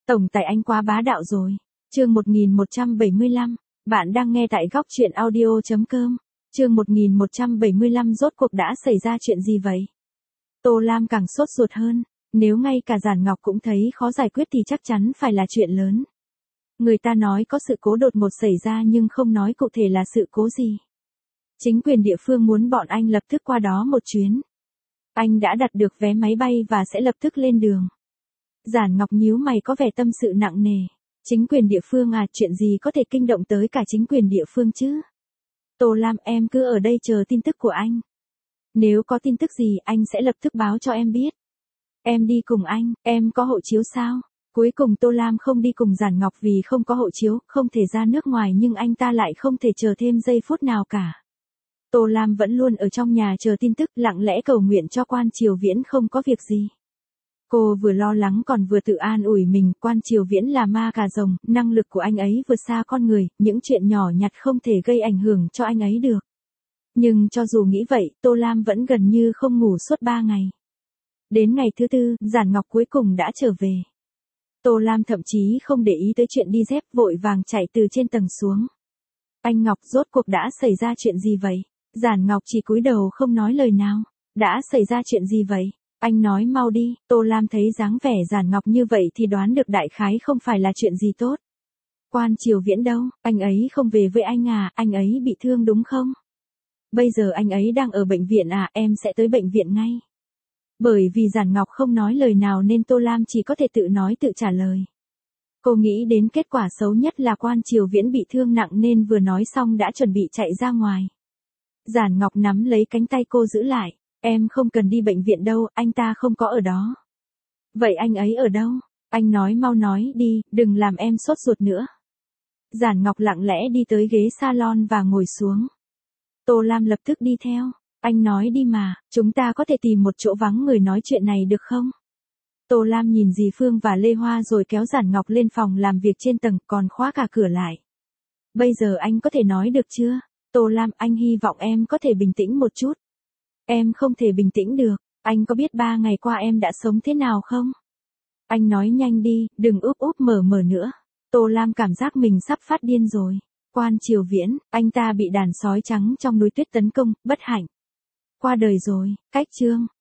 Tổng tài anh quá bá đạo rồi. Chương 1175, bạn đang nghe tại góc truyện audio.com. Chương 1175 rốt cuộc đã xảy ra chuyện gì vậy? Tô Lam càng sốt ruột hơn, nếu ngay cả Giản Ngọc cũng thấy khó giải quyết thì chắc chắn phải là chuyện lớn. Người ta nói có sự cố đột ngột xảy ra nhưng không nói cụ thể là sự cố gì. Chính quyền địa phương muốn bọn anh lập tức qua đó một chuyến. Anh đã đặt được vé máy bay và sẽ lập tức lên đường. Giản Ngọc nhíu mày có vẻ tâm sự nặng nề. Chính quyền địa phương à, chuyện gì có thể kinh động tới cả chính quyền địa phương chứ? Tô Lam, em cứ ở đây chờ tin tức của anh. Nếu có tin tức gì anh sẽ lập tức báo cho em biết. Em đi cùng anh, em có hộ chiếu sao? Cuối cùng Tô Lam không đi cùng Giản Ngọc vì không có hộ chiếu, không thể ra nước ngoài nhưng anh ta lại không thể chờ thêm giây phút nào cả. Tô Lam vẫn luôn ở trong nhà chờ tin tức, lặng lẽ cầu nguyện cho Quan Triều Viễn không có việc gì. Cô vừa lo lắng còn vừa tự an ủi mình, Quan Triều Viễn là ma cà rồng, năng lực của anh ấy vượt xa con người, những chuyện nhỏ nhặt không thể gây ảnh hưởng cho anh ấy được. Nhưng cho dù nghĩ vậy, Tô Lam vẫn gần như không ngủ suốt 3 ngày. Đến ngày thứ tư, Giản Ngọc cuối cùng đã trở về. Tô Lam thậm chí không để ý tới chuyện đi dép, vội vàng chạy từ trên tầng xuống. Anh Ngọc, rốt cuộc đã xảy ra chuyện gì vậy? Giản Ngọc chỉ cúi đầu không nói lời nào. Đã xảy ra chuyện gì vậy? Anh nói mau đi. Tô Lam thấy dáng vẻ Giản Ngọc như vậy thì đoán được đại khái không phải là chuyện gì tốt. Quan Triều Viễn đâu? Anh ấy không về với anh à? Anh ấy bị thương đúng không? Bây giờ anh ấy đang ở bệnh viện à? Em sẽ tới bệnh viện ngay. Bởi vì Giản Ngọc không nói lời nào nên Tô Lam chỉ có thể tự nói tự trả lời. Cô nghĩ đến kết quả xấu nhất là Quan Triều Viễn bị thương nặng nên vừa nói xong đã chuẩn bị chạy ra ngoài. Giản Ngọc nắm lấy cánh tay cô giữ lại. Em không cần đi bệnh viện đâu, anh ta không có ở đó. Vậy anh ấy ở đâu? Anh nói mau nói đi, đừng làm em sốt ruột nữa. Giản Ngọc lặng lẽ đi tới ghế salon và ngồi xuống. Tô Lam lập tức đi theo. Anh nói đi mà, chúng ta có thể tìm một chỗ vắng người nói chuyện này được không? Tô Lam nhìn dì Phương và Lê Hoa rồi kéo Giản Ngọc lên phòng làm việc trên tầng còn khóa cả cửa lại. Bây giờ anh có thể nói được chưa? Tô Lam, anh hy vọng em có thể bình tĩnh một chút. Em không thể bình tĩnh được, anh có biết 3 ngày qua em đã sống thế nào không? Anh nói nhanh đi, đừng úp úp mở mở nữa. Tô Lam cảm giác mình sắp phát điên rồi. Quan Triều Viễn, anh ta bị đàn sói trắng trong núi tuyết tấn công, bất hạnh. Qua đời rồi, cách chương.